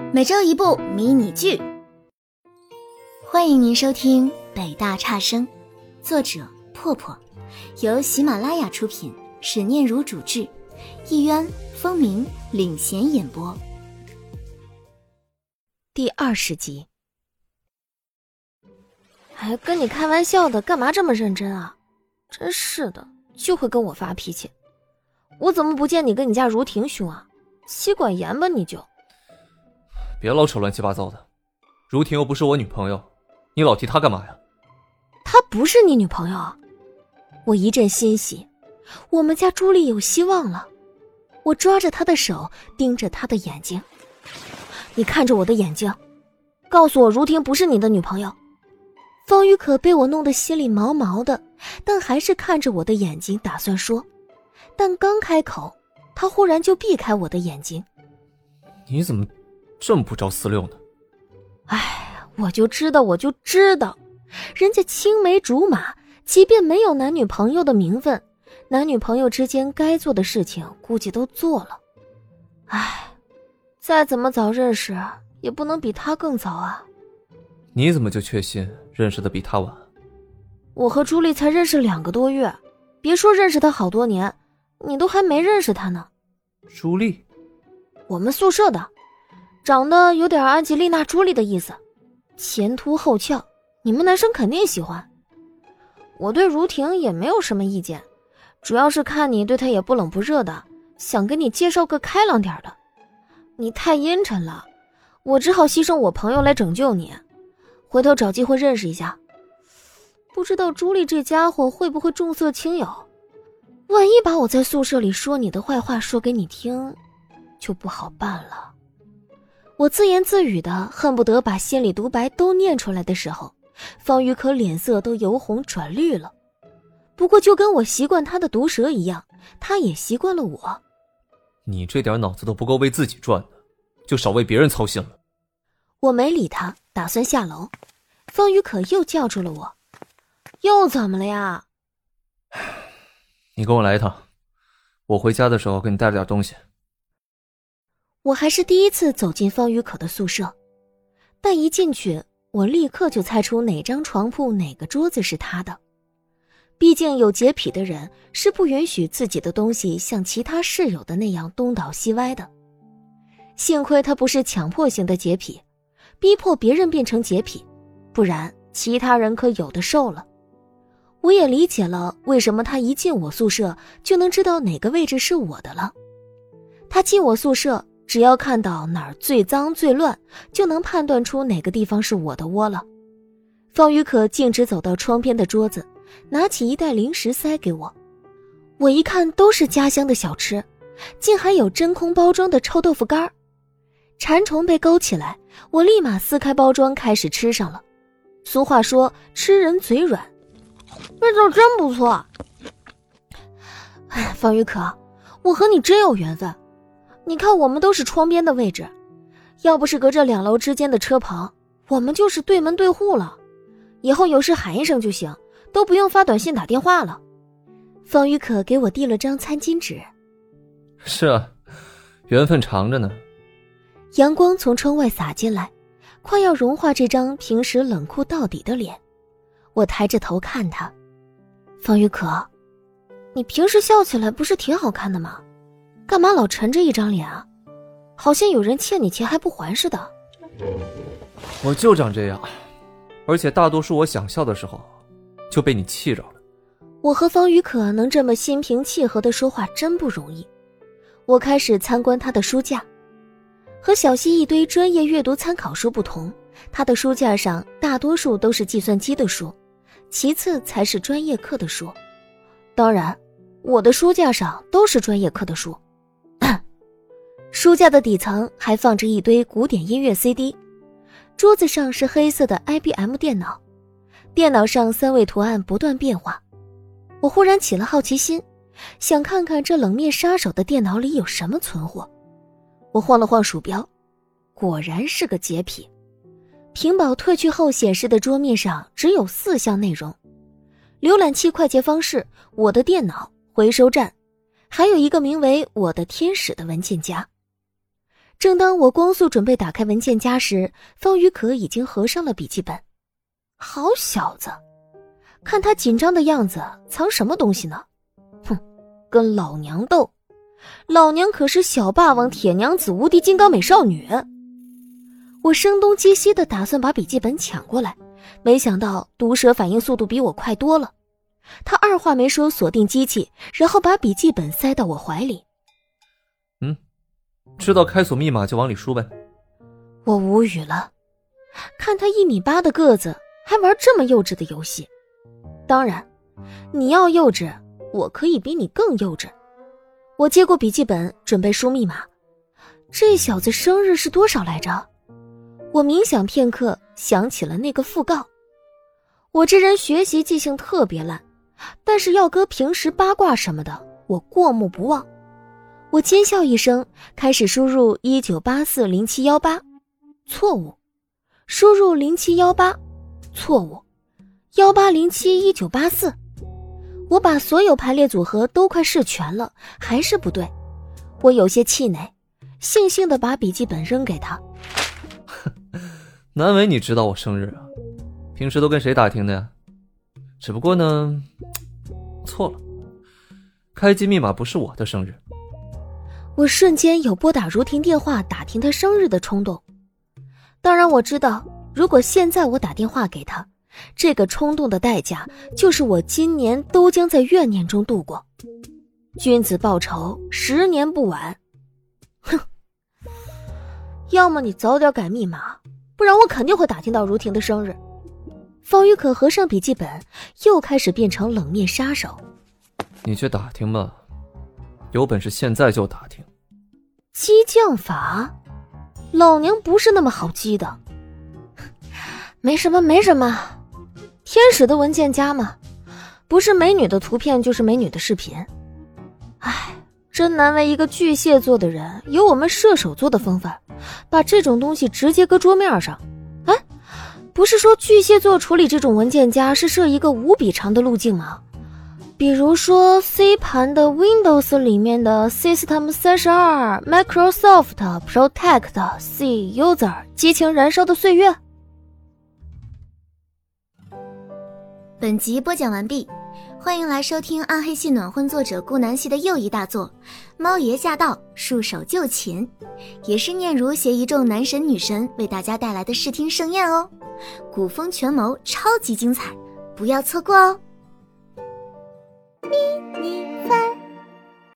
每周一部迷你剧。欢迎您收听北大差生，作者破破，由喜马拉雅出品，史念如主制，艺渊、风鸣领衔演播。第20集。 哎，跟你开玩笑的，干嘛这么认真啊？真是的，就会跟我发脾气。我怎么不见你跟你家如婷凶啊？妻管严吧你就。 别老扯乱七八糟的，如婷又不是我女朋友，你老提她干嘛呀？ 她不是你女朋友啊？我一阵欣喜，我们家朱莉有希望了。我抓着她的手，盯着她的眼睛。你看着我的眼睛，告诉我如婷不是你的女朋友。方宇可被我弄得心里毛毛的，但还是看着我的眼睛打算说，但刚开口，他忽然就避开我的眼睛。 你怎么这么不着四六呢？ 哎，我就知道，人家青梅竹马，即便没有男女朋友的名分，男女朋友之间该做的事情估计都做了。哎，再怎么早认识，也不能比他更早啊。 你怎么就确信认识的比他晚？ 我和朱莉才认识2个多月，别说认识他好多年，你都还没认识他呢。 朱莉？ 我们宿舍的，长得有点安吉丽娜·朱莉的意思，前凸后翘，你们男生肯定喜欢。我对如婷也没有什么意见，主要是看你对她也不冷不热的，想给你介绍个开朗点的。你太阴沉了，我只好牺牲我朋友来拯救你，回头找机会认识一下。不知道朱莉这家伙会不会重色轻友，万一把我在宿舍里说你的坏话说给你听，就不好办了。我自言自语的恨不得把心里独白都念出来的时候，方宇可脸色都由红转绿了。不过就跟我习惯他的毒舌一样，他也习惯了我。 你这点脑子都不够为自己转的，就少为别人操心了。 我没理他，打算下楼。方宇可又叫住了我。又怎么了呀？ 你跟我来一趟，我回家的时候给你带了点东西。 我还是第一次走进方宇可的宿舍，但一进去，我立刻就猜出哪张床铺哪个桌子是他的。毕竟有洁癖的人是不允许自己的东西像其他室友的那样东倒西歪的。幸亏他不是强迫性的洁癖，逼迫别人变成洁癖，不然其他人可有的受了。我也理解了为什么他一进我宿舍就能知道哪个位置是我的了。他进我宿舍，只要看到哪儿最脏最乱，就能判断出哪个地方是我的窝了。方宇可径直走到窗边的桌子，拿起一袋零食塞给我。我一看都是家乡的小吃，竟还有真空包装的臭豆腐干。馋虫被勾起来，我立马撕开包装开始吃上了。俗话说吃人嘴软，味道真不错。哎，方宇可，我和你真有缘分。你看我们都是窗边的位置，要不是隔着2楼之间的车棚，我们就是对门对户了。以后有事喊一声就行，都不用发短信打电话了。方宇可给我递了张餐巾纸。 是啊，缘分长着呢。 阳光从窗外洒进来，快要融化这张平时冷酷到底的脸。我抬着头看他。方宇可，你平时笑起来不是挺好看的吗？干嘛老沉着一张脸啊？好像有人欠你钱还不还似的。 我就长这样，而且大多数我想笑的时候就被你气着了。 我和方宇可能这么心平气和地说话真不容易。我开始参观他的书架。和小溪一堆专业阅读参考书不同，他的书架上大多数都是计算机的书，其次才是专业课的书。当然，我的书架上都是专业课的书。书架的底层还放着一堆古典音乐 CD， 桌子上是黑色的 IBM 电脑，电脑上3位图案不断变化。我忽然起了好奇心，想看看这冷面杀手的电脑里有什么存货。我晃了晃鼠标，果然是个洁癖。屏保褪去后显示的桌面上只有4项内容：浏览器快捷方式、我的电脑、回收站，还有一个名为我的天使的文件夹。 正当我光速准备打开文件夹时，方宇可已经合上了笔记本。好小子，看他紧张的样子，藏什么东西呢？哼，跟老娘斗，老娘可是小霸王、铁娘子、无敌金刚美少女。我声东击西的打算把笔记本抢过来，没想到毒蛇反应速度比我快多了。他二话没说锁定机器，然后把笔记本塞到我怀里。 知道开锁密码就往里输呗。 我无语了，看他1.8米的个子还玩这么幼稚的游戏。当然，你要幼稚，我可以比你更幼稚。我接过笔记本准备输密码。这小子生日是多少来着？我冥想片刻，想起了那个讣告。我这人学习记性特别烂，但是要搁平时八卦什么的，我过目不忘。我尖笑一声，开始输入19840718，错误；输入0718，错误；18071984。我把所有排列组合都快试全了，还是不对。我有些气馁，悻悻地把笔记本扔给他。 难为你知道我生日啊，平时都跟谁打听的呀？只不过呢，错了，开机密码不是我的生日。 我瞬间有拨打如婷电话打听她生日的冲动。当然我知道，如果现在我打电话给她，这个冲动的代价就是我今年都将在怨念中度过。君子报仇，10年不晚。哼，要么你早点改密码，不然我肯定会打听到如婷的生日。方宇可合上笔记本，又开始变成冷面杀手。 你去打听吧，有本事现在就打听。 激将法？老娘不是那么好激的。没什么，天使的文件夹嘛，不是美女的图片就是美女的视频。唉，真难为一个巨蟹座的人有我们射手座的风范，把这种东西直接搁桌面上。哎，不是说巨蟹座处理这种文件夹是设一个无比长的路径吗？比如说 C 盘的 Windows 里面的 System 32 Microsoft Protect C User 激情燃烧的岁月。 本集播讲完毕，欢迎来收听暗黑系暖婚作者顾南希的又一大作《猫爷驾到，束手就擒》，也是念如携一众男神女神为大家带来的视听盛宴哦，古风权谋超级精彩，不要错过哦。迷你番